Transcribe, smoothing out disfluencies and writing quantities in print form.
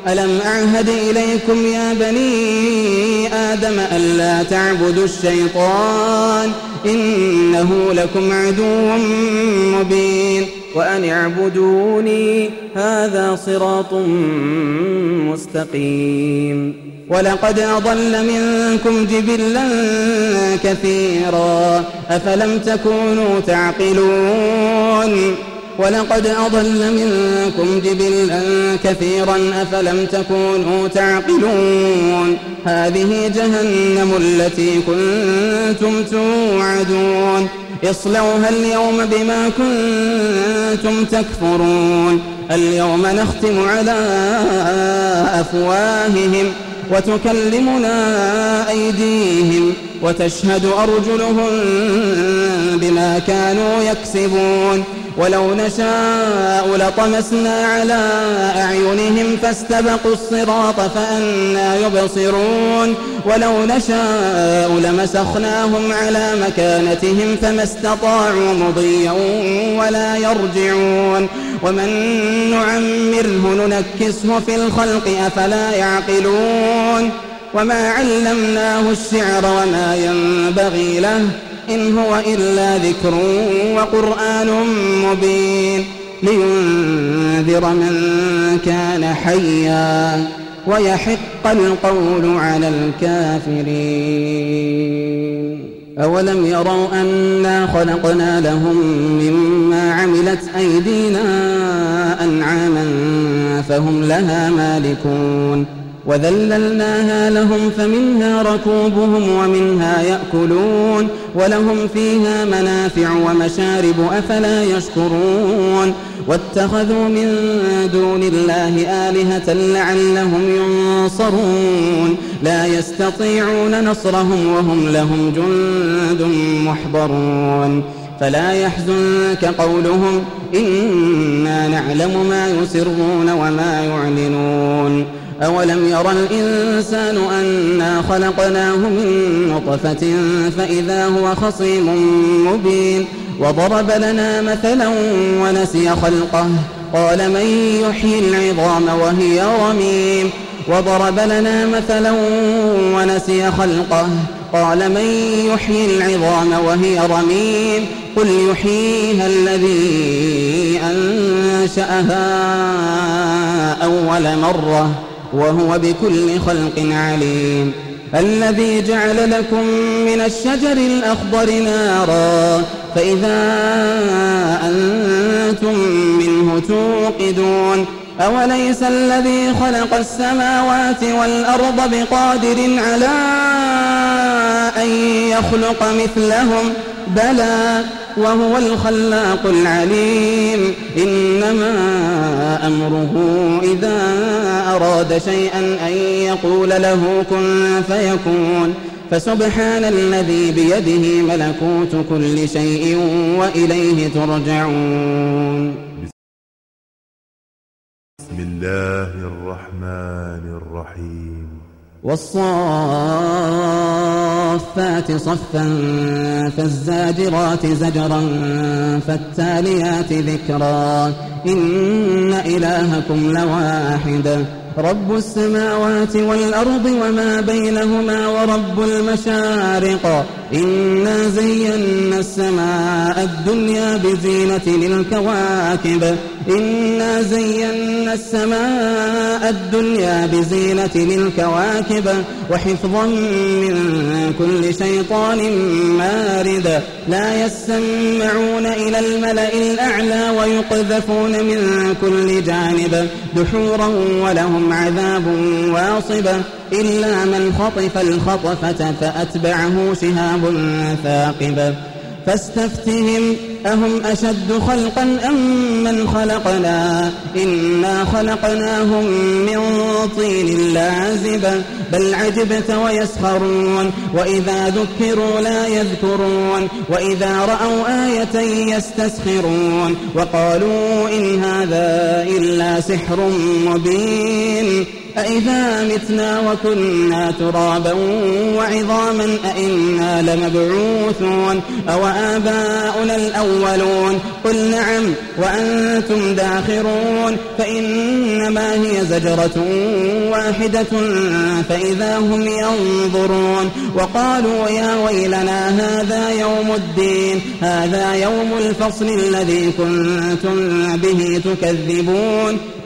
ألم أعهد إليكم يا بني آدم ألا تعبدوا الشيطان إنه لكم عدو مبين وأن اعبدوني هذا صراط مستقيم ولقد أضل منكم جبلا كثيرا أفلم تكونوا تعقلون ولقد أضل منكم جبلا كثيرا أفلم تكونوا تعقلون هذه جهنم التي كنتم توعدون اصلوها اليوم بما كنتم تكفرون اليوم نختم على أفواههم وتكلمنا أيديهم وتشهد أرجلهم بما كانوا يكسبون ولو نشاء لطمسنا على أعينهم فاستبقوا الصراط فأنى يبصرون ولو نشاء لمسخناهم على مكانتهم فما استطاعوا مضيا ولا يرجعون ومن نعمره ننكسه في الخلق أفلا يعقلون وما علمناه الشعر وما ينبغي له إن هو إلا ذكر وقرآن مبين لينذر من كان حيا ويحق القول على الكافرين أولم يروا أنا خلقنا لهم مما عملت أيدينا أنعاما فهم لها مالكون وذللناها لهم فمنها ركوبهم ومنها يأكلون ولهم فيها منافع ومشارب أفلا يشكرون واتخذوا من دون الله آلهة لعلهم ينصرون لا يستطيعون نصرهم وهم لهم جند محضرون فلا يحزنك قولهم إنا نعلم ما يسرون وما يعلنون أولم يرى الإنسان أنا خلقناه من نطفة فإذا هو خصيم مبين وضرب لنا مثلا ونسي خلقه قال من يحيي العظام وهي رميم وضرب لنا مثلا ونسي خلقه قال من يحيي العظام وهي رميم قل يحييها الذي أنشأها أول مرة وهو بكل خلق عليم الذي جعل لكم من الشجر الأخضر نارا فإذا أنتم منه توقدون أوليس الذي خلق السماوات والأرض بقادر على أن يخلق مثلهم بلى وهو الخلاق العليم إنما أمره إذا أراد شيئا أن يقول له كن فيكون فسبحان الذي بيده ملكوت كل شيء وإليه ترجعون بسم الله الرحمن الرحيم والصافات صفا فالزاجرات زجرا فالتاليات ذكرا إن إلهكم لواحد رب السماوات والأرض وما بينهما ورب المشارق إنا زينا السماء الدنيا بزينة للكواكب إنا زينا السماء الدنيا بزينة للكواكب وحفظا من كل شيطان مارد لا يسمعون إلى الملأ الأعلى ويقذفون من كل جانب دحورا ولهم عذاب واصب إلا من خطف الخطفة فأتبعه شهاب ثاقب فاستفتهم أهم أشد خلقا أم من خلقنا إنا خلقناهم من طين لازب بل عجبت ويسخرون وإذا ذكروا لا يذكرون وإذا رأوا آية يستسخرون وقالوا إن هذا إلا سحر مبين أإذا متنا وكنا ترابا وعظاما أإنا لمبعوثون أو آباؤنا الأولون قل نعم وأنتم داخرون فإنما هي زجرة واحدة فإذا هم ينظرون وقالوا يا ويلنا هذا يوم الدين هذا يوم الفصل الذي كنتم به تكذبون